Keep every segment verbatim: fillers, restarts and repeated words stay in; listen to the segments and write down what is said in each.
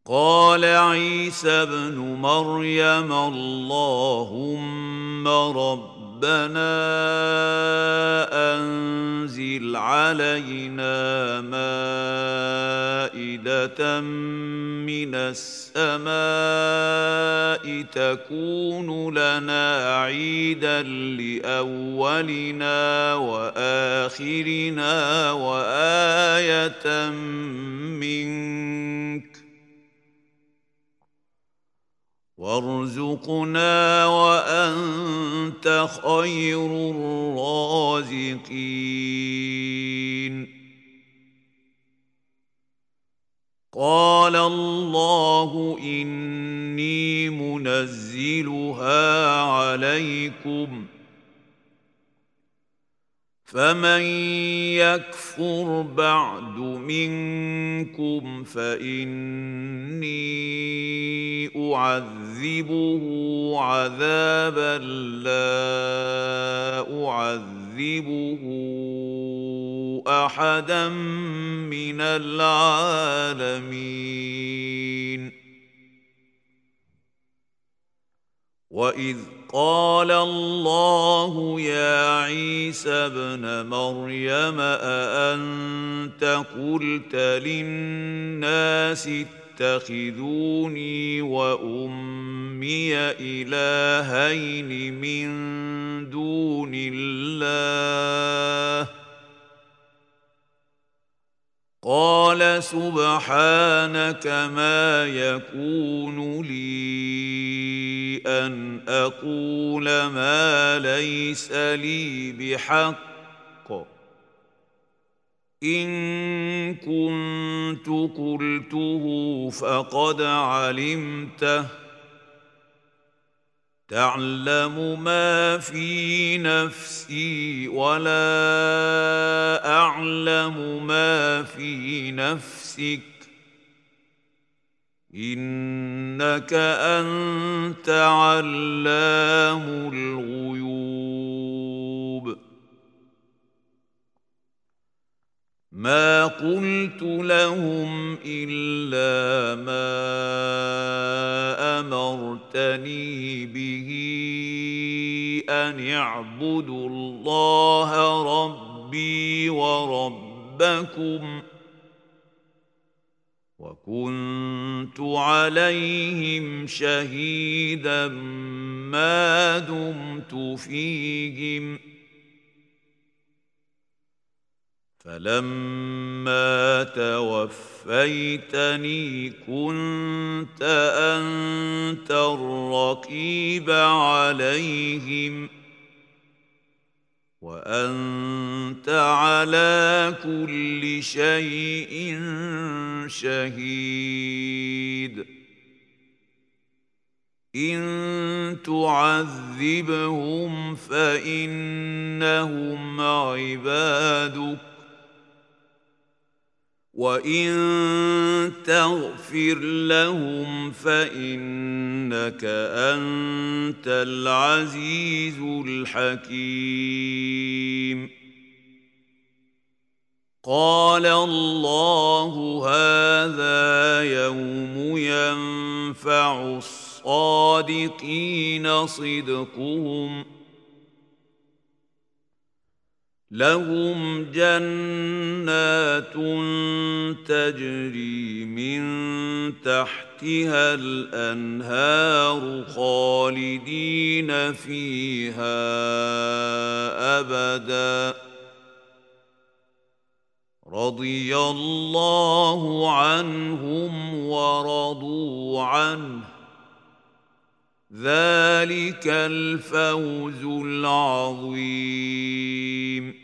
قال عيسى ابن مريم اللهم ربنا أنزل علينا مائدة من السماء تكون لنا عيدا لأولنا وآخرنا وآية منك وارزقنا وأنت خير الرازقين. قال الله إني منزلها عليكم فمن يكفر بعد منكم فإني أعذبه عذابا لا أعذبه أحدا من العالمين. وإذ قال الله يا عيسى ابن مريم أأنت قلت للناس اتخذوني وأمي إلهين من دون الله قال سبحانك ما يكون لي أن أقول ما ليس لي بحق إن كنت قلته فقد علمته تعلم ما في نفسي ولا أعلم ما في نفسك إنك أنت علام الغيوب. ما قلت لهم إلا ما أمرتني به أن اعبدوا الله ربي وربكم وكنت عليهم شهيدا ما دمت فيهم فلما توفيتني كنت أنت الرقيب عليهم وأنت على كل شيء شهيد. إن تعذبهم فإنهم عبادك وإن تغفر لهم فإنك أنت العزيز الحكيم. قال الله هذا يوم ينفع الصادقين صدقهم لهم جنات تجري من تحتها الأنهار خالدين فيها أبدا رضي الله عنهم ورضوا عنه ذلك الفوز العظيم.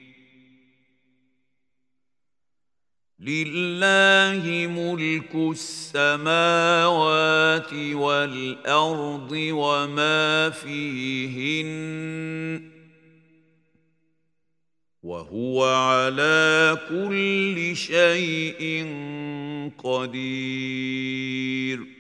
لله ملك السماوات والأرض وما فيهن وهو على كل شيء قدير.